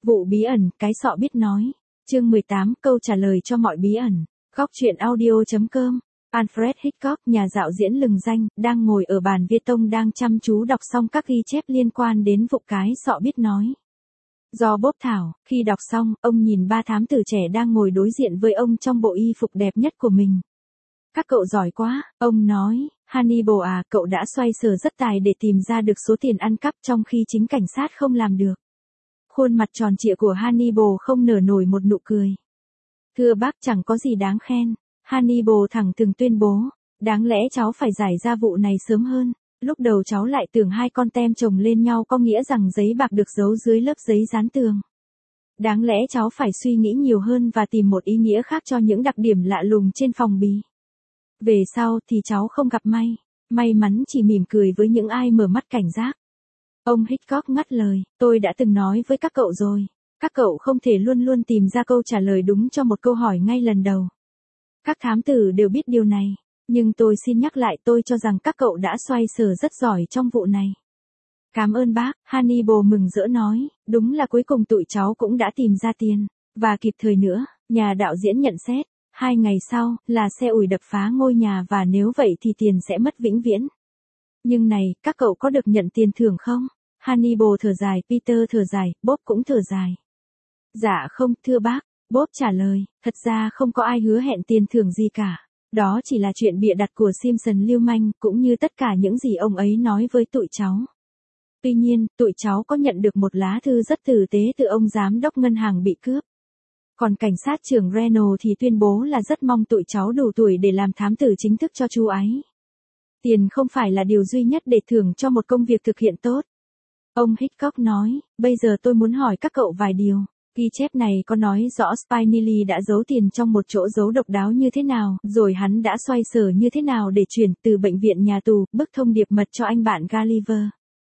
Vụ bí ẩn, cái sọ biết nói. Chương 18, câu trả lời cho mọi bí ẩn. Góc truyện audio.com. Alfred Hitchcock, nhà dạo diễn lừng danh, đang ngồi ở bàn viết tông đang chăm chú đọc xong các ghi chép liên quan đến vụ cái sọ biết nói. Do Bob thảo, khi đọc xong, ông nhìn ba thám tử trẻ đang ngồi đối diện với ông trong bộ y phục đẹp nhất của mình. Các cậu giỏi quá, ông nói, Hannibal à, cậu đã xoay sở rất tài để tìm ra được số tiền ăn cắp trong khi chính cảnh sát không làm được. Khuôn mặt tròn trịa của Hannibal không nở nổi một nụ cười. Thưa bác, chẳng có gì đáng khen. Hannibal thẳng thừng tuyên bố, đáng lẽ cháu phải giải ra vụ này sớm hơn. Lúc đầu cháu lại tưởng hai con tem chồng lên nhau có nghĩa rằng giấy bạc được giấu dưới lớp giấy dán tường. Đáng lẽ cháu phải suy nghĩ nhiều hơn và tìm một ý nghĩa khác cho những đặc điểm lạ lùng trên phòng bì. Về sau thì cháu không gặp may mắn chỉ mỉm cười với những ai mở mắt cảnh giác. Ông Hitchcock ngắt lời, tôi đã từng nói với các cậu rồi. Các cậu không thể luôn luôn tìm ra câu trả lời đúng cho một câu hỏi ngay lần đầu. Các thám tử đều biết điều này. Nhưng tôi xin nhắc lại, tôi cho rằng các cậu đã xoay sở rất giỏi trong vụ này. Cảm ơn bác, Hannibal mừng rỡ nói, đúng là cuối cùng tụi cháu cũng đã tìm ra tiền. Và kịp thời nữa, nhà đạo diễn nhận xét, 2 ngày sau, là xe ủi đập phá ngôi nhà và nếu vậy thì tiền sẽ mất vĩnh viễn. Nhưng này, các cậu có được nhận tiền thưởng không? Hannibal thở dài, Peter thở dài, Bob cũng thở dài. Dạ không, thưa bác, Bob trả lời, thật ra không có ai hứa hẹn tiền thưởng gì cả. Đó chỉ là chuyện bịa đặt của Simpson lưu manh, cũng như tất cả những gì ông ấy nói với tụi cháu. Tuy nhiên, tụi cháu có nhận được một lá thư rất tử tế từ ông giám đốc ngân hàng bị cướp. Còn cảnh sát trưởng Reynolds thì tuyên bố là rất mong tụi cháu đủ tuổi để làm thám tử chính thức cho chú ấy. Tiền không phải là điều duy nhất để thưởng cho một công việc thực hiện tốt. Ông Hitchcock nói, bây giờ tôi muốn hỏi các cậu vài điều. Ghi chép này có nói rõ Spinelli đã giấu tiền trong một chỗ giấu độc đáo như thế nào, rồi hắn đã xoay sở như thế nào để chuyển từ bệnh viện nhà tù, bức thông điệp mật cho anh bạn Gulliver.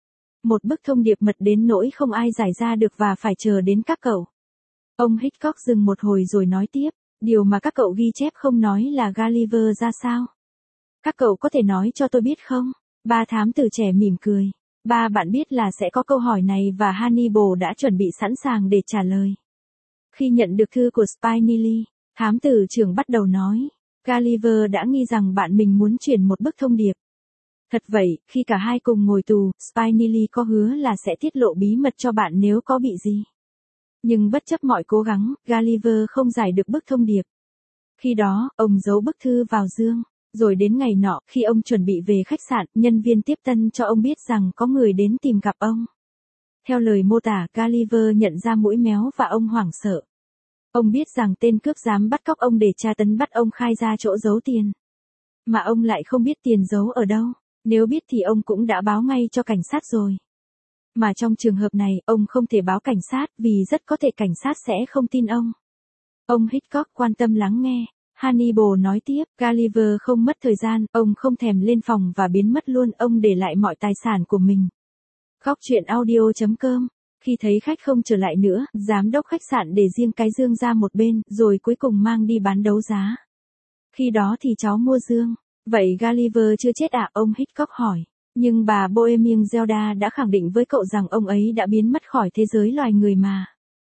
Một bức thông điệp mật đến nỗi không ai giải ra được và phải chờ đến các cậu. Ông Hitchcock dừng một hồi rồi nói tiếp, điều mà các cậu ghi chép không nói là Gulliver ra sao. Các cậu có thể nói cho tôi biết không? Ba thám tử trẻ mỉm cười. Ba bạn biết là sẽ có câu hỏi này và Hannibal đã chuẩn bị sẵn sàng để trả lời. Khi nhận được thư của Spinelli, thám tử trưởng bắt đầu nói, Gulliver đã nghi rằng bạn mình muốn chuyển một bức thông điệp. Thật vậy, khi cả hai cùng ngồi tù, Spinelli có hứa là sẽ tiết lộ bí mật cho bạn nếu có bị gì. Nhưng bất chấp mọi cố gắng, Gulliver không giải được bức thông điệp. Khi đó, ông giấu bức thư vào dương. Rồi đến ngày nọ, khi ông chuẩn bị về khách sạn, nhân viên tiếp tân cho ông biết rằng có người đến tìm gặp ông. Theo lời mô tả, Gulliver nhận ra mũi méo và ông hoảng sợ. Ông biết rằng tên cướp dám bắt cóc ông để tra tấn bắt ông khai ra chỗ giấu tiền. Mà ông lại không biết tiền giấu ở đâu. Nếu biết thì ông cũng đã báo ngay cho cảnh sát rồi. Mà trong trường hợp này, ông không thể báo cảnh sát vì rất có thể cảnh sát sẽ không tin ông. Ông Hitchcock quan tâm lắng nghe. Hannibal nói tiếp, Gulliver không mất thời gian, ông không thèm lên phòng và biến mất luôn, ông để lại mọi tài sản của mình. Góc truyện audio.com. Khi thấy khách không trở lại nữa, giám đốc khách sạn để riêng cái dương ra một bên, rồi cuối cùng mang đi bán đấu giá. Khi đó thì cháu mua dương. Vậy Gulliver chưa chết à? Ông Hitchcock hỏi. Nhưng bà Bohemian Zelda đã khẳng định với cậu rằng ông ấy đã biến mất khỏi thế giới loài người mà.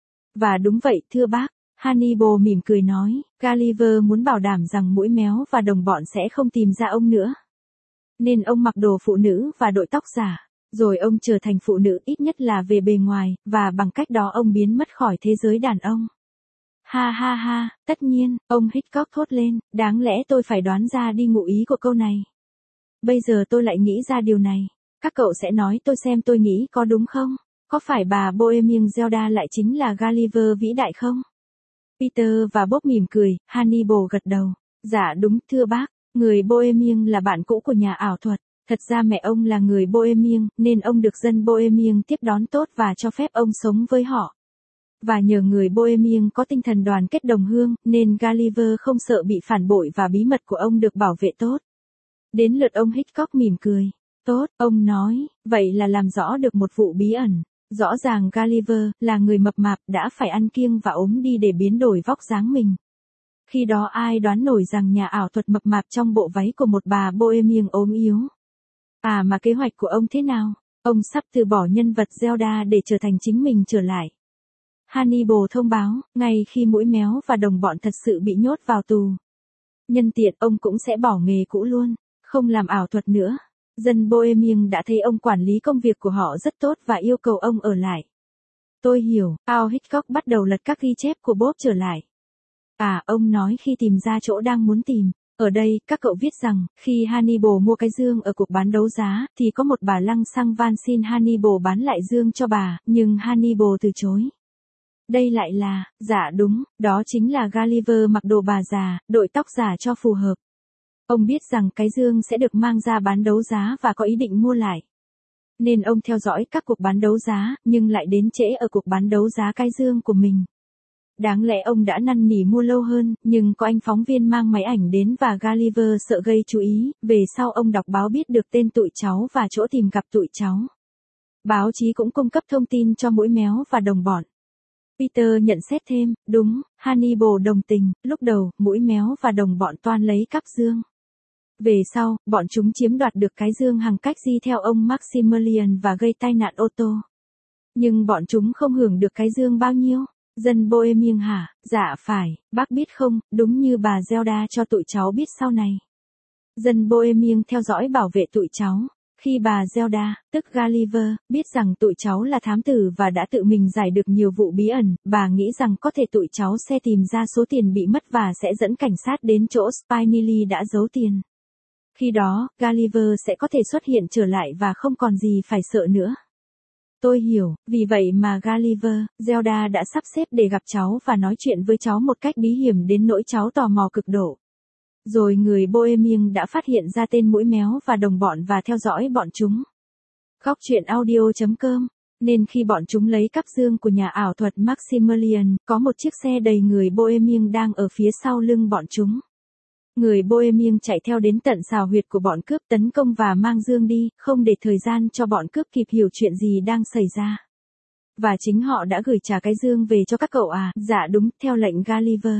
Và đúng vậy, thưa bác. Hannibal mỉm cười nói, Gulliver muốn bảo đảm rằng mũi méo và đồng bọn sẽ không tìm ra ông nữa. Nên ông mặc đồ phụ nữ và đội tóc giả, rồi ông trở thành phụ nữ ít nhất là về bề ngoài, và bằng cách đó ông biến mất khỏi thế giới đàn ông. Ha ha ha, tất nhiên, ông Hitchcock thốt lên, đáng lẽ tôi phải đoán ra đi ngụ ý của câu này. Bây giờ tôi lại nghĩ ra điều này, các cậu sẽ nói tôi xem tôi nghĩ có đúng không? Có phải bà Bohemian Zelda lại chính là Gulliver vĩ đại không? Peter và Bob mỉm cười, Hannibal gật đầu. Dạ đúng, thưa bác, người Bohemian là bạn cũ của nhà ảo thuật. Thật ra mẹ ông là người Bohemian, nên ông được dân Bohemian tiếp đón tốt và cho phép ông sống với họ. Và nhờ người Bohemian có tinh thần đoàn kết đồng hương, nên Gulliver không sợ bị phản bội và bí mật của ông được bảo vệ tốt. Đến lượt ông Hitchcock mỉm cười. Tốt, ông nói, vậy là làm rõ được một vụ bí ẩn. Rõ ràng Gulliver, là người mập mạp, đã phải ăn kiêng và ốm đi để biến đổi vóc dáng mình. Khi đó ai đoán nổi rằng nhà ảo thuật mập mạp trong bộ váy của một bà Bohemian ốm yếu. À mà kế hoạch của ông thế nào? Ông sắp từ bỏ nhân vật Zelda để trở thành chính mình trở lại. Hannibal thông báo, ngay khi mũi méo và đồng bọn thật sự bị nhốt vào tù. Nhân tiện ông cũng sẽ bỏ nghề cũ luôn, không làm ảo thuật nữa. Dân Bohemian đã thấy ông quản lý công việc của họ rất tốt và yêu cầu ông ở lại. Tôi hiểu, Al Hitchcock bắt đầu lật các ghi chép của Bob trở lại. Ông nói khi tìm ra chỗ đang muốn tìm. Ở đây, các cậu viết rằng, khi Hannibal mua cái dương ở cuộc bán đấu giá, thì có một bà lăng xăng van xin Hannibal bán lại dương cho bà, nhưng Hannibal từ chối. Đây lại là, dạ đúng, đó chính là Gulliver mặc đồ bà già, đội tóc giả cho phù hợp. Ông biết rằng cái dương sẽ được mang ra bán đấu giá và có ý định mua lại. Nên ông theo dõi các cuộc bán đấu giá, nhưng lại đến trễ ở cuộc bán đấu giá cái dương của mình. Đáng lẽ ông đã năn nỉ mua lâu hơn, nhưng có anh phóng viên mang máy ảnh đến và Gulliver sợ gây chú ý, về sau ông đọc báo biết được tên tụi cháu và chỗ tìm gặp tụi cháu. Báo chí cũng cung cấp thông tin cho mũi méo và đồng bọn. Peter nhận xét thêm, đúng, Hannibal đồng tình, lúc đầu, mũi méo và đồng bọn toan lấy cắp dương. Về sau, bọn chúng chiếm đoạt được cái dương hàng cách di theo ông Maximilian và gây tai nạn ô tô. Nhưng bọn chúng không hưởng được cái dương bao nhiêu. Dân Bohemian hả? Dạ phải, bác biết không, đúng như bà Zelda cho tụi cháu biết sau này. Dân Bohemian theo dõi bảo vệ tụi cháu. Khi bà Zelda, tức Gulliver, biết rằng tụi cháu là thám tử và đã tự mình giải được nhiều vụ bí ẩn, bà nghĩ rằng có thể tụi cháu sẽ tìm ra số tiền bị mất và sẽ dẫn cảnh sát đến chỗ Spinelli đã giấu tiền. Khi đó, Gulliver sẽ có thể xuất hiện trở lại và không còn gì phải sợ nữa. Tôi hiểu, vì vậy mà Gulliver, Zelda đã sắp xếp để gặp cháu và nói chuyện với cháu một cách bí hiểm đến nỗi cháu tò mò cực độ. Rồi người Bohemian đã phát hiện ra tên mũi méo và đồng bọn và theo dõi bọn chúng. Góc truyện audio.com. Nên khi bọn chúng lấy cắp dương của nhà ảo thuật Maximilian, có một chiếc xe đầy người Bohemian đang ở phía sau lưng bọn chúng. Người Bohemian chạy theo đến tận xào huyệt của bọn cướp tấn công và mang dương đi, không để thời gian cho bọn cướp kịp hiểu chuyện gì đang xảy ra. Và chính họ đã gửi trả cái dương về cho các cậu à? Dạ đúng, theo lệnh Gulliver.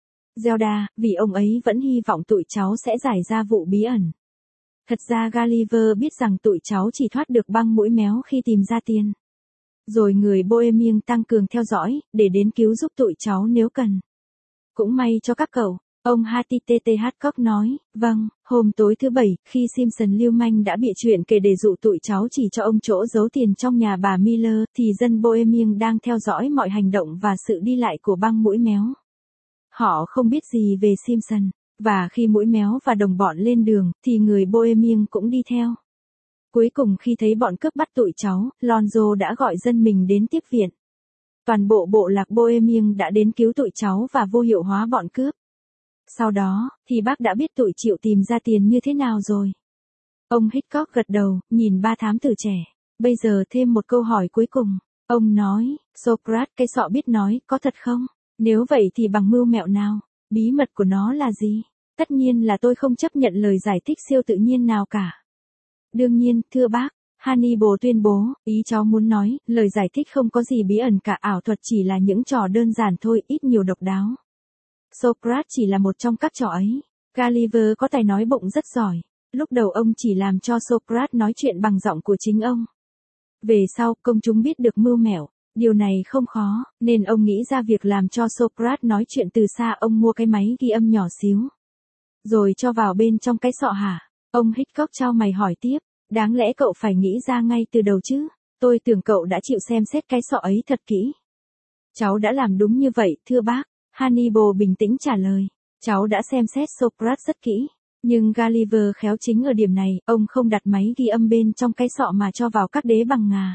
Zelda, vì ông ấy vẫn hy vọng tụi cháu sẽ giải ra vụ bí ẩn. Thật ra Gulliver biết rằng tụi cháu chỉ thoát được băng mũi méo khi tìm ra tiền. Rồi người Bohemian tăng cường theo dõi, để đến cứu giúp tụi cháu nếu cần. Cũng may cho các cậu. Ông H.T.T. Hadcock nói, vâng, hôm tối thứ Bảy, khi Simpson lưu manh đã bịa chuyện kể để dụ tụi cháu chỉ cho ông chỗ giấu tiền trong nhà bà Miller, thì dân Bohemian đang theo dõi mọi hành động và sự đi lại của băng mũi méo. Họ không biết gì về Simpson, và khi mũi méo và đồng bọn lên đường, thì người Bohemian cũng đi theo. Cuối cùng khi thấy bọn cướp bắt tụi cháu, Lonzo đã gọi dân mình đến tiếp viện. Toàn bộ bộ lạc Bohemian đã đến cứu tụi cháu và vô hiệu hóa bọn cướp. Sau đó, thì bác đã biết tụi chịu tìm ra tiền như thế nào rồi. Ông Hitchcock gật đầu, nhìn ba thám tử trẻ. Bây giờ thêm một câu hỏi cuối cùng. Ông nói, Socrates cái sọ biết nói, có thật không? Nếu vậy thì bằng mưu mẹo nào? Bí mật của nó là gì? Tất nhiên là tôi không chấp nhận lời giải thích siêu tự nhiên nào cả. Đương nhiên, thưa bác, Hannibal tuyên bố, ý cháu muốn nói, lời giải thích không có gì bí ẩn cả, ảo thuật chỉ là những trò đơn giản thôi, ít nhiều độc đáo. Socrates chỉ là một trong các trò ấy. Gulliver có tài nói bụng rất giỏi. Lúc đầu ông chỉ làm cho Socrates nói chuyện bằng giọng của chính ông. Về sau, công chúng biết được mưu mẹo. Điều này không khó, nên ông nghĩ ra việc làm cho Socrates nói chuyện từ xa. Ông mua cái máy ghi âm nhỏ xíu, rồi cho vào bên trong cái sọ hả? Ông Hitchcock chau mày hỏi tiếp. Đáng lẽ cậu phải nghĩ ra ngay từ đầu chứ. Tôi tưởng cậu đã chịu xem xét cái sọ ấy thật kỹ. Cháu đã làm đúng như vậy, thưa bác. Hannibal bình tĩnh trả lời. Cháu đã xem xét Socrates rất kỹ. Nhưng Gulliver khéo chính ở điểm này, ông không đặt máy ghi âm bên trong cái sọ mà cho vào các đế bằng ngà.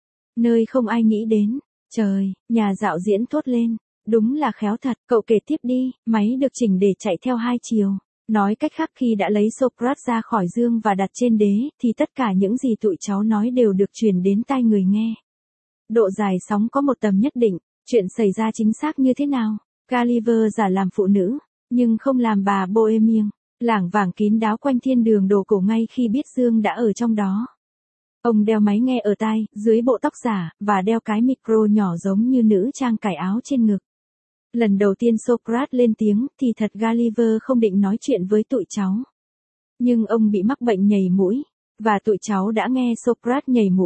Nơi không ai nghĩ đến. Trời, nhà dạo diễn thốt lên. Đúng là khéo thật, cậu kể tiếp đi, máy được chỉnh để chạy theo hai chiều. Nói cách khác khi đã lấy Socrates ra khỏi dương và đặt trên đế, thì tất cả những gì tụi cháu nói đều được truyền đến tai người nghe. Độ dài sóng có một tầm nhất định, chuyện xảy ra chính xác như thế nào? Gulliver giả làm phụ nữ, nhưng không làm bà Bohemian, lảng vảng kín đáo quanh thiên đường đồ cổ ngay khi biết Dương đã ở trong đó. Ông đeo máy nghe ở tai, dưới bộ tóc giả, và đeo cái micro nhỏ giống như nữ trang cài áo trên ngực. Lần đầu tiên Socrates lên tiếng, thì thật Gulliver không định nói chuyện với tụi cháu. Nhưng ông bị mắc bệnh nhầy mũi, và tụi cháu đã nghe Socrates nhầy mũi.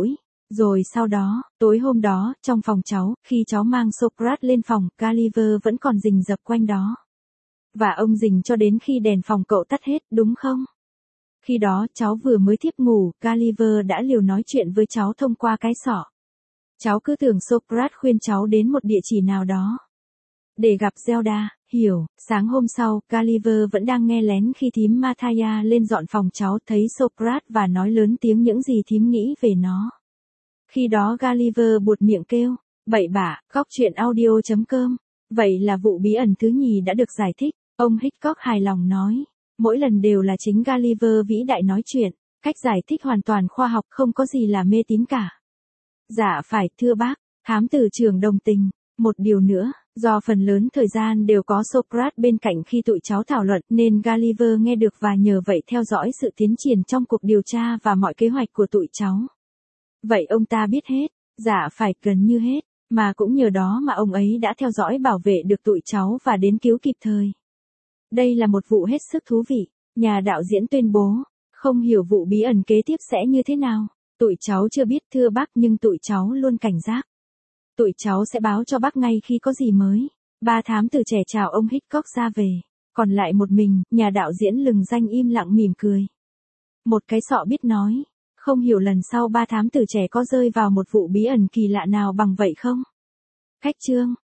Rồi sau đó, tối hôm đó, trong phòng cháu, khi cháu mang Socrates lên phòng, Gulliver vẫn còn rình rập quanh đó. Và ông rình cho đến khi đèn phòng cậu tắt hết, đúng không? Khi đó, cháu vừa mới thiếp ngủ, Gulliver đã liều nói chuyện với cháu thông qua cái sọ. Cháu cứ tưởng Socrates khuyên cháu đến một địa chỉ nào đó để gặp Zelda, hiểu. Sáng hôm sau, Gulliver vẫn đang nghe lén khi thím Mathaya lên dọn phòng cháu thấy Socrates và nói lớn tiếng những gì thím nghĩ về nó. Khi đó Gulliver buột miệng kêu, bậy bạ, góc truyện audio.com. Vậy là vụ bí ẩn thứ nhì đã được giải thích, ông Hitchcock hài lòng nói. Mỗi lần đều là chính Gulliver vĩ đại nói chuyện, cách giải thích hoàn toàn khoa học không có gì là mê tín cả. Dạ phải, thưa bác, thám tử trưởng đồng tình. Một điều nữa, do phần lớn thời gian đều có Socrates bên cạnh khi tụi cháu thảo luận nên Gulliver nghe được và nhờ vậy theo dõi sự tiến triển trong cuộc điều tra và mọi kế hoạch của tụi cháu. Vậy ông ta biết hết, dạ phải gần như hết, mà cũng nhờ đó mà ông ấy đã theo dõi bảo vệ được tụi cháu và đến cứu kịp thời. Đây là một vụ hết sức thú vị, nhà đạo diễn tuyên bố, không hiểu vụ bí ẩn kế tiếp sẽ như thế nào. Tụi cháu chưa biết thưa bác nhưng tụi cháu luôn cảnh giác. Tụi cháu sẽ báo cho bác ngay khi có gì mới. Ba thám tử trẻ chào ông Hitchcock ra về. Còn lại một mình, nhà đạo diễn lừng danh im lặng mỉm cười. Một cái sọ biết nói. Không hiểu lần sau ba thám tử trẻ có rơi vào một vụ bí ẩn kỳ lạ nào bằng vậy không? Khách chương.